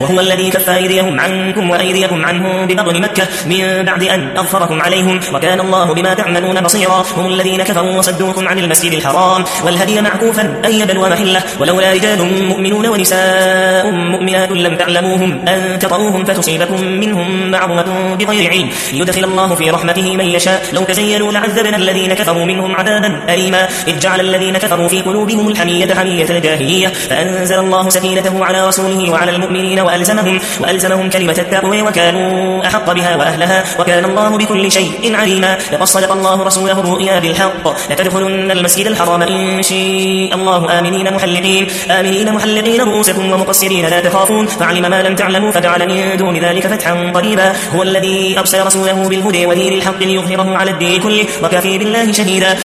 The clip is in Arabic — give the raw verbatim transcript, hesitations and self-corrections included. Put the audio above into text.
وهو الذي كف أيديهم عنكم وأيديكم عنهم ببطن مكة من بعد أن أظفركم عليهم وكان الله بما تعملون بصيرا. هم الذين كفروا وصدوكم عن المسجد الحرام والهدي معكوفا أن يبلغ محله ولولا رجال مؤمنون ونساء مؤمنات لم تعلموهم أن تطؤوهم فتصيبكم منهم معرضة بغير علم يدخل الله في رحمته من يشاء. لو تزينوا لعذبنا الذين كفروا منهم عذابا أليما إذ جعل الذين كفروا في قلوبهم الحمية حمية الجاهلية فأنزل الله سكينته على رسوله وعلى المؤمنين وألزمهم, وألزمهم كلمة التقوى وكانوا أحق بها وأهلها وكان الله بكل شيء عليما. لقد صدق الله رسوله الرؤيا بالحق لتدخلن المسجد الحرام إن شاء الله آمنين محلقين آمنين محلقين رؤوسكم ومقصرين لا تخافون فعلم ما لم تعلموا فجعل من دون ذلك فتحا قريبا. هو الذي أرسل رسوله بالهدى ودين الحق ليظهره على الدين كله وكفى بالله شهيدا.